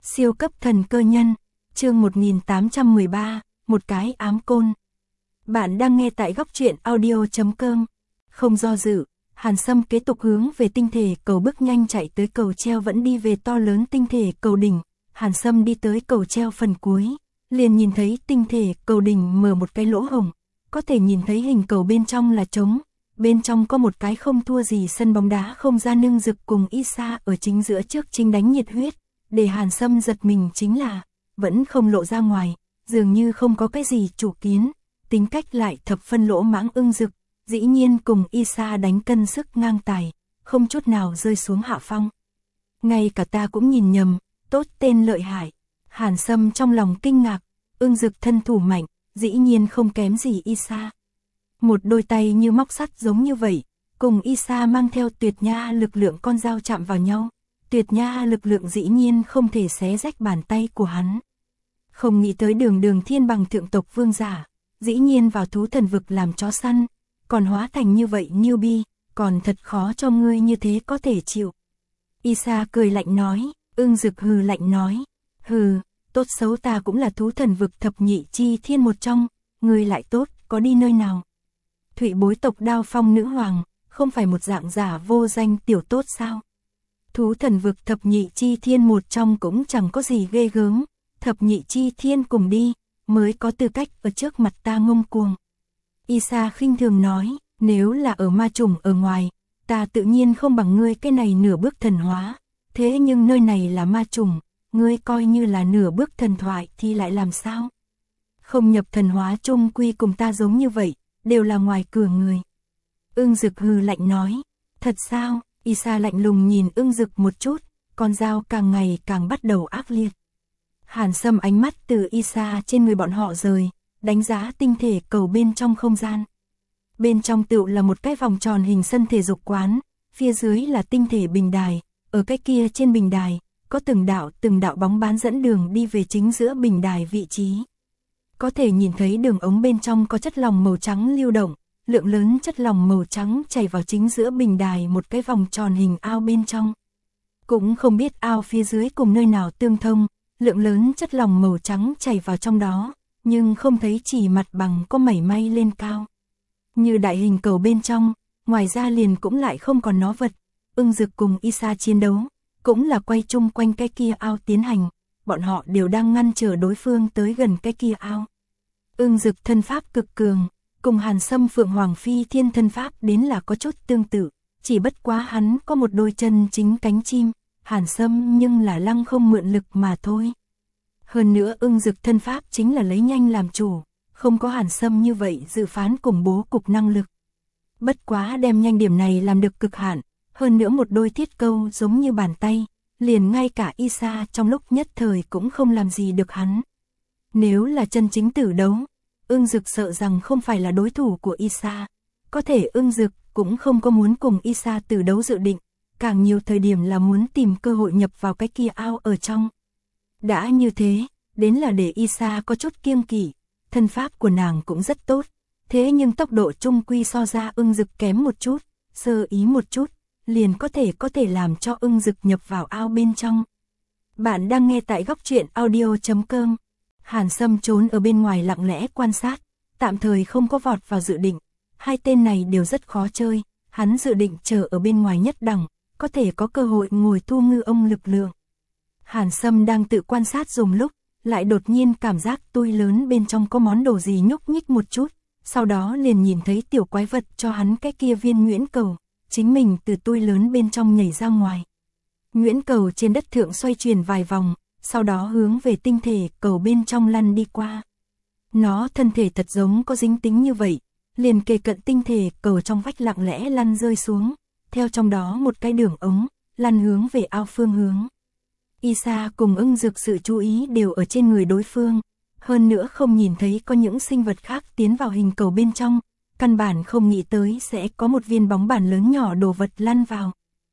Siêu cấp thần cơ nhân, chương 1813, một cái ám côn. Bạn đang nghe tại góc truyện audio.com. Không do dự, Hàn Sâm kế tục hướng về tinh thể cầu bước nhanh chạy tới cầu treo vẫn đi về to lớn tinh thể cầu đỉnh. Hàn Sâm đi tới cầu treo phần cuối, liền nhìn thấy tinh thể cầu đỉnh mở một cái lỗ hổng, có thể nhìn thấy hình cầu bên trong là trống. Bên trong có một cái không thua gì sân bóng đá không gian nương dực cùng Isa ở chính giữa trước chính đánh nhiệt huyết. Để Hàn Sâm giật mình chính là, vẫn không lộ ra ngoài, dường như không có cái gì chủ kiến, tính cách lại thập phân lỗ mãng ưng dực, dĩ nhiên cùng Isa đánh cân sức ngang tài, không chút nào rơi xuống hạ phong. Ngay cả ta cũng nhìn nhầm, tốt tên lợi hại. Hàn Sâm trong lòng kinh ngạc, ưng dực thân thủ mạnh, dĩ nhiên không kém gì Isa. Một đôi tay như móc sắt giống như vậy, cùng Isa mang theo tuyệt nha lực lượng con dao chạm vào nhau. Tuyệt nha lực lượng dĩ nhiên không thể xé rách bàn tay của hắn. Không nghĩ tới Đường thiên bằng thượng tộc vương giả, dĩ nhiên vào thú thần vực làm chó săn, còn hóa thành như vậy newbie, còn thật khó cho ngươi như thế có thể chịu. Isa cười lạnh nói, ưng dực hừ lạnh nói, hừ, tốt xấu ta cũng là thú thần vực thập nhị chi thiên một trong, ngươi lại tốt, có đi nơi nào. Thụy bối tộc Đao Phong nữ hoàng, không phải một dạng giả vô danh tiểu tốt sao? Thú thần vực thập nhị chi thiên một trong cũng chẳng có gì ghê gớm, thập nhị chi thiên cùng đi, mới có tư cách ở trước mặt ta ngông cuồng. Isa khinh thường nói, nếu là ở ma trùng ở ngoài, ta tự nhiên không bằng ngươi cái này nửa bước thần hóa, thế nhưng nơi này là ma trùng, ngươi coi như là nửa bước thần thoại thì lại làm sao? Không nhập thần hóa chung quy cùng ta giống như vậy, đều là ngoài cửa người. Ưng dực hừ lạnh nói, thật sao? Isa lạnh lùng nhìn ưng dực một chút, con dao càng ngày càng bắt đầu ác liệt. Hàn Sâm ánh mắt từ Isa trên người bọn họ rời, đánh giá tinh thể cầu bên trong không gian. Bên trong tựu là một cái vòng tròn hình sân thể dục quán, phía dưới là tinh thể bình đài, ở cái kia trên bình đài, có từng đạo bóng bán dẫn đường đi về chính giữa bình đài vị trí. Có thể nhìn thấy đường ống bên trong có chất lỏng màu trắng lưu động. Lượng lớn chất lỏng màu trắng chảy vào chính giữa bình đài một cái vòng tròn hình ao bên trong. Cũng không biết ao phía dưới cùng nơi nào tương thông, lượng lớn chất lỏng màu trắng chảy vào trong đó, nhưng không thấy chỉ mặt bằng có mảy may lên cao. Như đại hình cầu bên trong, ngoài ra liền cũng lại không còn nó vật. Ưng dực cùng Isa chiến đấu, cũng là quay chung quanh cái kia ao tiến hành, bọn họ đều đang ngăn trở đối phương tới gần cái kia ao. Ưng dực thân pháp cực cường, cùng Hàn Sâm Phượng Hoàng Phi Thiên thân pháp đến là có chút tương tự, chỉ bất quá hắn có một đôi chân chính cánh chim, Hàn Sâm nhưng là lăng không mượn lực mà thôi. Hơn nữa ưng dực thân pháp chính là lấy nhanh làm chủ, không có Hàn Sâm như vậy dự phán cùng bố cục năng lực. Bất quá đem nhanh điểm này làm được cực hạn, hơn nữa một đôi thiết câu giống như bàn tay, liền ngay cả Isa trong lúc nhất thời cũng không làm gì được hắn. Nếu là chân chính tử đấu, ưng dực sợ rằng không phải là đối thủ của Isa. Có thể ưng dực cũng không có muốn cùng Isa tử đấu dự định, càng nhiều thời điểm là muốn tìm cơ hội nhập vào cái kia ao ở trong. Đã như thế, đến là để Isa có chút kiêng kỵ, thân pháp của nàng cũng rất tốt, thế nhưng tốc độ chung quy so ra ưng dực kém một chút, sơ ý một chút, liền có thể làm cho ưng dực nhập vào ao bên trong. Bạn đang nghe tại góc truyện audio.com. Hàn Sâm trốn ở bên ngoài lặng lẽ quan sát, tạm thời không có vọt vào dự định. Hai tên này đều rất khó chơi, hắn dự định chờ ở bên ngoài nhất đẳng, có thể có cơ hội ngồi thu ngư ông lực lượng. Hàn Sâm đang tự quan sát dùng lúc, lại đột nhiên cảm giác tui lớn bên trong có món đồ gì nhúc nhích một chút, sau đó liền nhìn thấy tiểu quái vật cho hắn cái kia viên nhuyễn cầu, chính mình từ tui lớn bên trong nhảy ra ngoài. Nhuyễn cầu trên đất thượng xoay chuyển vài vòng, sau đó hướng về tinh thể cầu bên trong lăn đi qua. Nó thân thể thật giống có dính tính như vậy, liền kề cận tinh thể cầu trong vách lặng lẽ lăn rơi xuống, theo trong đó một cái đường ống, lăn hướng về ao phương hướng. Isa cùng ưng dực sự chú ý đều ở trên người đối phương, hơn nữa không nhìn thấy có những sinh vật khác tiến vào hình cầu bên trong, căn bản không nghĩ tới sẽ có một viên bóng bàn lớn nhỏ đồ vật lăn vào.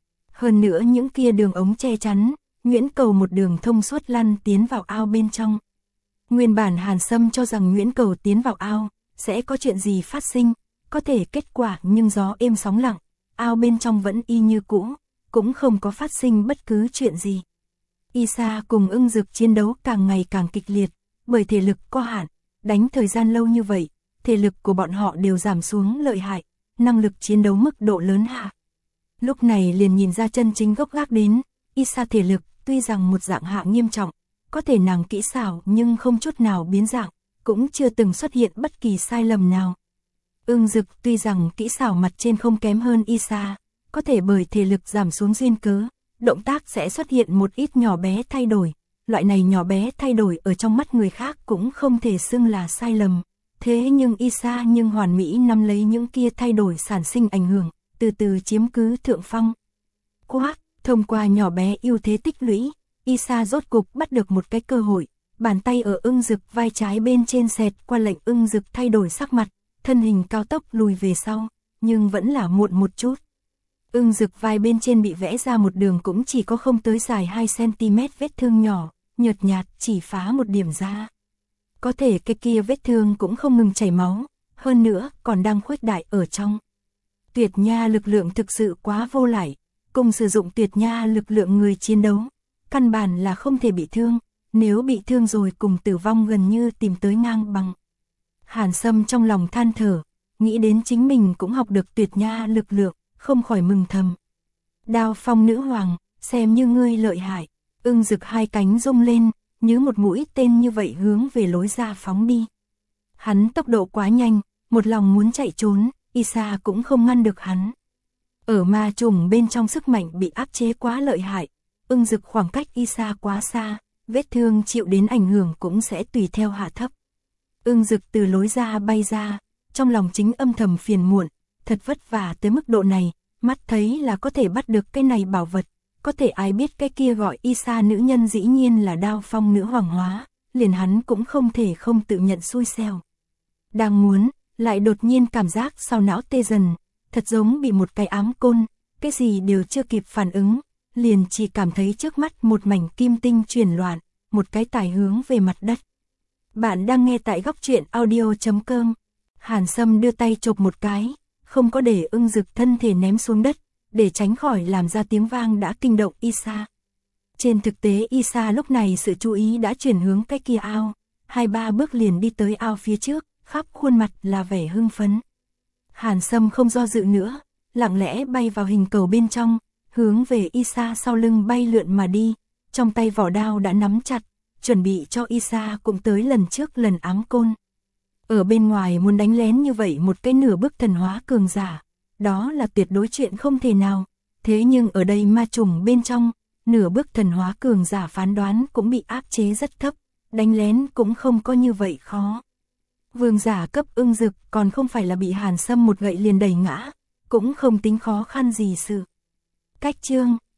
Hơn nữa những kia đường ống che chắn, nhuyễn cầu một đường thông suốt lăn tiến vào ao bên trong. Nguyên bản Hàn Sâm cho rằng nhuyễn cầu tiến vào ao, sẽ có chuyện gì phát sinh, có thể kết quả nhưng gió êm sóng lặng, ao bên trong vẫn y như cũ, cũng không có phát sinh bất cứ chuyện gì. Isa cùng Ưng Dực chiến đấu càng ngày càng kịch liệt, bởi thể lực có hạn, đánh thời gian lâu như vậy, thể lực của bọn họ đều giảm xuống lợi hại, năng lực chiến đấu mức độ lớn hạ. Lúc này liền nhìn ra chân chính gốc gác đến, Isa thể lực tuy rằng một dạng hạ nghiêm trọng, có thể nàng kỹ xảo nhưng không chút nào biến dạng, cũng chưa từng xuất hiện bất kỳ sai lầm nào. Ưng Dực tuy rằng kỹ xảo mặt trên không kém hơn Isa, có thể bởi thể lực giảm xuống duyên cớ, động tác sẽ xuất hiện một ít nhỏ bé thay đổi, loại này nhỏ bé thay đổi ở trong mắt người khác cũng không thể xưng là sai lầm. Thế nhưng Isa nhưng hoàn mỹ nắm lấy những kia thay đổi sản sinh ảnh hưởng, từ từ chiếm cứ thượng phong. Quát, thông qua nhỏ bé ưu thế tích lũy, Isa rốt cục bắt được một cái cơ hội, bàn tay ở Ưng Dực vai trái bên trên xẹt qua lệnh Ưng Dực thay đổi sắc mặt, thân hình cao tốc lùi về sau, nhưng vẫn là muộn một chút. Ưng Dực vai bên trên bị vẽ ra một đường cũng chỉ có không tới dài 2cm vết thương nhỏ, nhợt nhạt chỉ phá một điểm ra. Có thể cái kia vết thương cũng không ngừng chảy máu, hơn nữa còn đang khuếch đại ở trong. Tuyệt nha lực lượng thực sự quá vô lại, cùng sử dụng tuyệt nha lực lượng người chiến đấu, căn bản là không thể bị thương, nếu bị thương rồi cùng tử vong gần như tìm tới ngang bằng. Hàn Sâm trong lòng than thở, nghĩ đến chính mình cũng học được tuyệt nha lực lượng, không khỏi mừng thầm. Đao Phong nữ hoàng, xem như ngươi lợi hại. Ưng Dực hai cánh rung lên, như một mũi tên như vậy hướng về lối ra phóng đi. Hắn tốc độ quá nhanh, một lòng muốn chạy trốn, Isa cũng không ngăn được hắn. Ở ma trùng bên trong sức mạnh bị áp chế quá lợi hại, Ưng Dực khoảng cách Isa quá xa, vết thương chịu đến ảnh hưởng cũng sẽ tùy theo hạ thấp. Ưng Dực từ lối ra bay ra, trong lòng chính âm thầm phiền muộn, thật vất vả tới mức độ này, mắt thấy là có thể bắt được cái này bảo vật, có thể ai biết cái kia gọi Isa nữ nhân dĩ nhiên là Đao Phong nữ hoàng hóa, liền hắn cũng không thể không tự nhận xui xẻo. Đang muốn, lại đột nhiên cảm giác sau não tê dần, thật giống bị một cái ám côn, cái gì đều chưa kịp phản ứng, liền chỉ cảm thấy trước mắt một mảnh kim tinh chuyển loạn, một cái tải hướng về mặt đất. Bạn đang nghe tại góc truyện audio.com. Hàn Sâm đưa tay chộp một cái, không có để Ưng Dực thân thể ném xuống đất, để tránh khỏi làm ra tiếng vang đã kinh động Isa. Trên thực tế Isa lúc này sự chú ý đã chuyển hướng cái kia ao, 2-3 bước liền đi tới ao phía trước, khắp khuôn mặt là vẻ hưng phấn. Hàn Sâm không do dự nữa, lặng lẽ bay vào hình cầu bên trong, hướng về Isa sau lưng bay lượn mà đi, trong tay vỏ đao đã nắm chặt, chuẩn bị cho Isa cũng tới lần trước lần ám côn. Ở bên ngoài muốn đánh lén như vậy một cái nửa bước thần hóa cường giả, đó là tuyệt đối chuyện không thể nào, thế nhưng ở đây ma trùng bên trong, nửa bước thần hóa cường giả phán đoán cũng bị áp chế rất thấp, đánh lén cũng không có như vậy khó. Vương giả cấp Ưng Dực còn không phải là bị Hàn Sâm một gậy liền đẩy ngã, cũng không tính khó khăn gì sự. Cách chương